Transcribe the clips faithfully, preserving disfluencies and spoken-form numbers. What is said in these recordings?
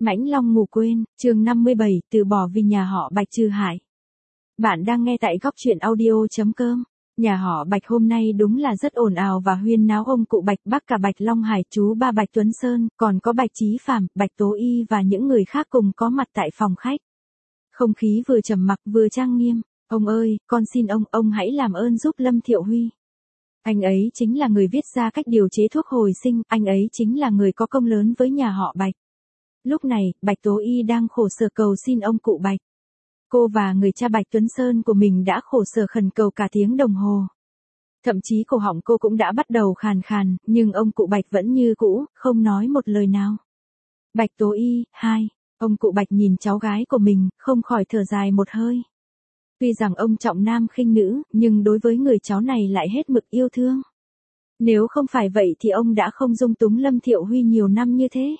Mãnh Long ngủ quên, chương năm mươi bảy, từ bỏ vì nhà họ Bạch trừ hại. Bạn đang nghe tại góc truyện audio.com. Nhà họ Bạch hôm nay đúng là rất ồn ào và huyên náo, ông cụ Bạch Bắc cả Bạch Long Hải, chú ba Bạch Tuấn Sơn, còn có Bạch Chí Phạm, Bạch Tố Y và những người khác cùng có mặt tại phòng khách. Không khí vừa trầm mặc vừa trang nghiêm. Ông ơi, con xin ông, ông hãy làm ơn giúp Lâm Thiệu Huy. Anh ấy chính là người viết ra cách điều chế thuốc hồi sinh, anh ấy chính là người có công lớn với nhà họ Bạch. Lúc này, Bạch Tố Y đang khổ sở cầu xin ông cụ Bạch. Cô và người cha Bạch Tuấn Sơn của mình đã khổ sở khẩn cầu cả tiếng đồng hồ. Thậm chí cổ họng cô cũng đã bắt đầu khàn khàn, nhưng ông cụ Bạch vẫn như cũ, không nói một lời nào. Bạch Tố Y, hai. Ông cụ Bạch nhìn cháu gái của mình, không khỏi thở dài một hơi. Tuy rằng ông trọng nam khinh nữ, nhưng đối với người cháu này lại hết mực yêu thương. Nếu không phải vậy thì ông đã không dung túng Lâm Thiệu Huy nhiều năm như thế.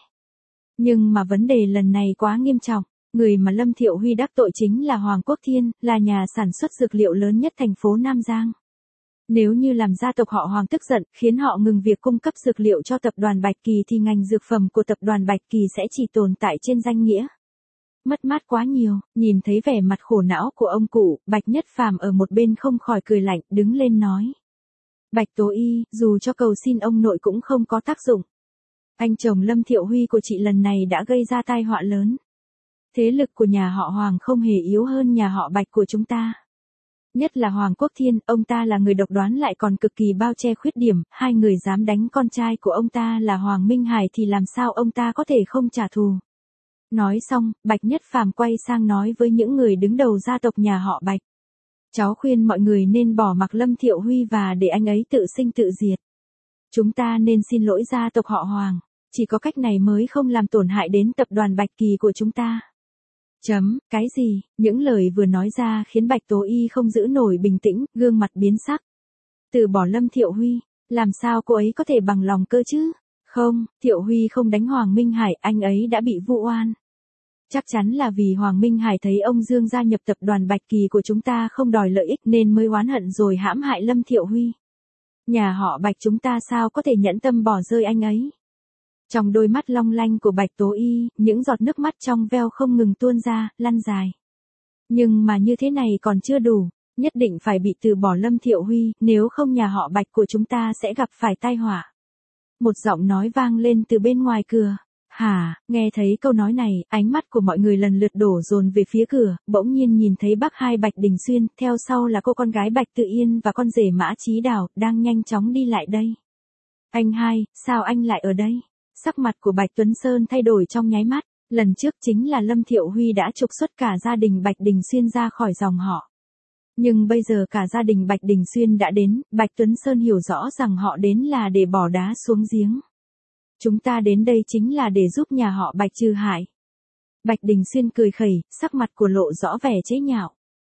Nhưng mà vấn đề lần này quá nghiêm trọng, người mà Lâm Thiệu Huy đắc tội chính là Hoàng Quốc Thiên, là nhà sản xuất dược liệu lớn nhất thành phố Nam Giang. Nếu như làm gia tộc họ Hoàng tức giận, khiến họ ngừng việc cung cấp dược liệu cho tập đoàn Bạch Kỳ thì ngành dược phẩm của tập đoàn Bạch Kỳ sẽ chỉ tồn tại trên danh nghĩa. Mất mát quá nhiều, nhìn thấy vẻ mặt khổ não của ông cụ, Bạch Nhất Phàm ở một bên không khỏi cười lạnh, đứng lên nói. Bạch Tố Y, dù cho cầu xin ông nội cũng không có tác dụng. Anh chồng Lâm Thiệu Huy của chị lần này đã gây ra tai họa lớn. Thế lực của nhà họ Hoàng không hề yếu hơn nhà họ Bạch của chúng ta. Nhất là Hoàng Quốc Thiên, ông ta là người độc đoán lại còn cực kỳ bao che khuyết điểm, hai người dám đánh con trai của ông ta là Hoàng Minh Hải thì làm sao ông ta có thể không trả thù. Nói xong, Bạch Nhất Phàm quay sang nói với những người đứng đầu gia tộc nhà họ Bạch. Cháu khuyên mọi người nên bỏ mặc Lâm Thiệu Huy và để anh ấy tự sinh tự diệt. Chúng ta nên xin lỗi gia tộc họ Hoàng, chỉ có cách này mới không làm tổn hại đến tập đoàn Bạch Kỳ của chúng ta. Chấm, cái gì, những lời vừa nói ra khiến Bạch Tố Y không giữ nổi bình tĩnh, gương mặt biến sắc. Từ bỏ Lâm Thiệu Huy, làm sao cô ấy có thể bằng lòng cơ chứ? Không, Thiệu Huy không đánh Hoàng Minh Hải, anh ấy đã bị vu oan. Chắc chắn là vì Hoàng Minh Hải thấy ông Dương gia nhập tập đoàn Bạch Kỳ của chúng ta không đòi lợi ích nên mới oán hận rồi hãm hại Lâm Thiệu Huy. Nhà họ Bạch chúng ta sao có thể nhẫn tâm bỏ rơi anh ấy? Trong đôi mắt long lanh của Bạch Tố Y, những giọt nước mắt trong veo không ngừng tuôn ra, lăn dài. Nhưng mà như thế này còn chưa đủ, nhất định phải bị từ bỏ Lâm Thiệu Huy, nếu không nhà họ Bạch của chúng ta sẽ gặp phải tai họa. Một giọng nói vang lên từ bên ngoài cửa. Hả, nghe thấy câu nói này, ánh mắt của mọi người lần lượt đổ dồn về phía cửa, bỗng nhiên nhìn thấy bác hai Bạch Đình Xuyên, theo sau là cô con gái Bạch Tự Yên và con rể Mã Chí Đào, đang nhanh chóng đi lại đây. Anh hai, sao anh lại ở đây? Sắc mặt của Bạch Tuấn Sơn thay đổi trong nháy mắt, lần trước chính là Lâm Thiệu Huy đã trục xuất cả gia đình Bạch Đình Xuyên ra khỏi dòng họ. Nhưng bây giờ cả gia đình Bạch Đình Xuyên đã đến, Bạch Tuấn Sơn hiểu rõ rằng họ đến là để bỏ đá xuống giếng. Chúng ta đến đây chính là để giúp nhà họ Bạch trừ hại. Bạch Đình Xuyên cười khẩy, sắc mặt của lộ rõ vẻ chế nhạo.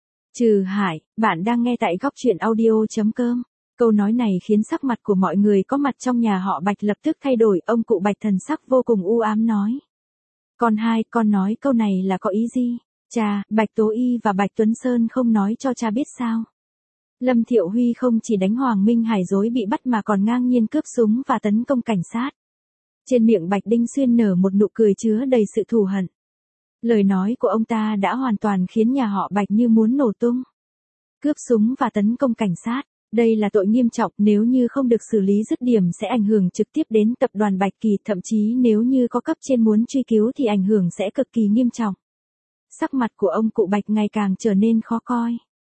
Trừ hại, bạn đang nghe tại góc truyện audio.com. Câu nói này khiến sắc mặt của mọi người có mặt trong nhà họ Bạch lập tức thay đổi, ông cụ Bạch thần sắc vô cùng u ám nói. Con hai, con nói câu này là có ý gì? Cha, Bạch Tố Y và Bạch Tuấn Sơn không nói cho cha biết sao? Lâm Thiệu Huy không chỉ đánh Hoàng Minh Hải dối bị bắt mà còn ngang nhiên cướp súng và tấn công cảnh sát. Trên miệng Bạch Đinh Xuyên nở một nụ cười chứa đầy sự thù hận. Lời nói của ông ta đã hoàn toàn khiến nhà họ Bạch như muốn nổ tung. Cướp súng và tấn công cảnh sát, đây là tội nghiêm trọng, nếu như không được xử lý dứt điểm sẽ ảnh hưởng trực tiếp đến tập đoàn Bạch Kỳ, thậm chí nếu như có cấp trên muốn truy cứu thì ảnh hưởng sẽ cực kỳ nghiêm trọng. Sắc mặt của ông cụ Bạch ngày càng trở nên khó coi.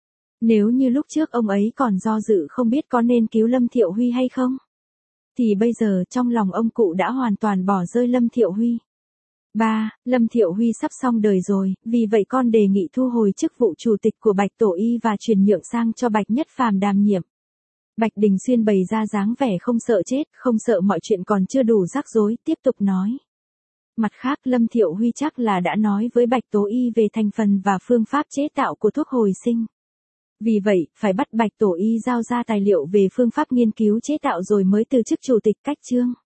Nếu như lúc trước ông ấy còn do dự không biết có nên cứu Lâm Thiệu Huy hay không, thì bây giờ trong lòng ông cụ đã hoàn toàn bỏ rơi Lâm Thiệu Huy. ba. Lâm Thiệu Huy sắp xong đời rồi, vì vậy con đề nghị thu hồi chức vụ chủ tịch của Bạch Tổ Y và chuyển nhượng sang cho Bạch Nhất Phàm đảm nhiệm. Bạch Đình Xuyên bày ra dáng vẻ không sợ chết, không sợ mọi chuyện còn chưa đủ rắc rối, tiếp tục nói. Mặt khác Lâm Thiệu Huy chắc là đã nói với Bạch Tố Y về thành phần và phương pháp chế tạo của thuốc hồi sinh. Vì vậy, phải bắt Bạch Tổ Y giao ra tài liệu về phương pháp nghiên cứu chế tạo rồi mới từ chức chủ tịch cách chương.